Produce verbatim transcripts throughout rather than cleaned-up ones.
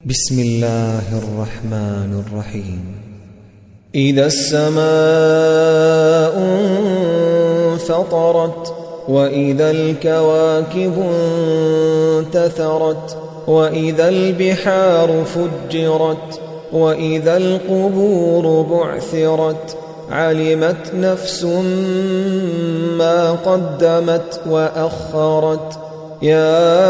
بسم الله الرحمن الرحيم. إذا السماء انفطرت وإذا الكواكب انتثرت وإذا البحار فجرت وإذا القبور بعثرت علمت نفس ما قدمت وأخرت. يا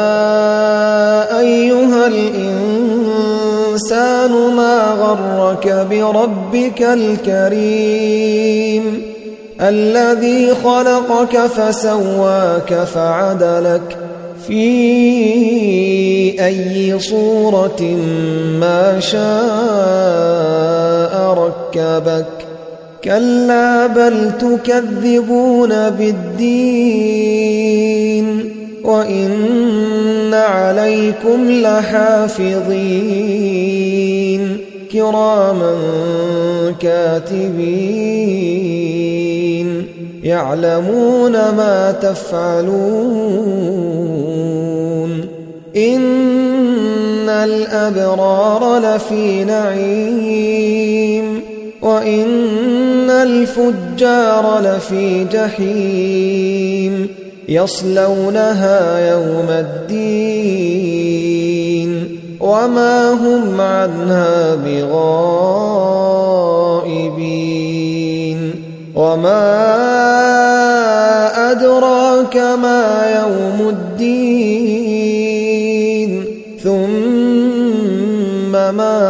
أيها الإنسان ما غرك بربك الكريم الذي خلقك فسواك فعدلك في أي صورة ما شاء ركبك. كلا بل تكذبون بالدين وإن عليكم لحافظين كراما كاتبين يعلمون ما تفعلون. إن الأبرار لفي نعيم وإن الفجار لفي جحيم يصلونها يوم الدين وما هم عنها بغائبين. وما أدراك ما يوم الدين ثم ما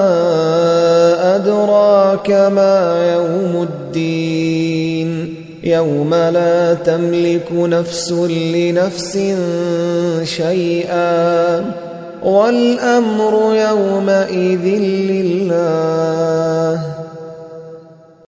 أدراك ما يوم الدين يوم لا تملك نفس لنفس شيئا والأمر يومئذ لله.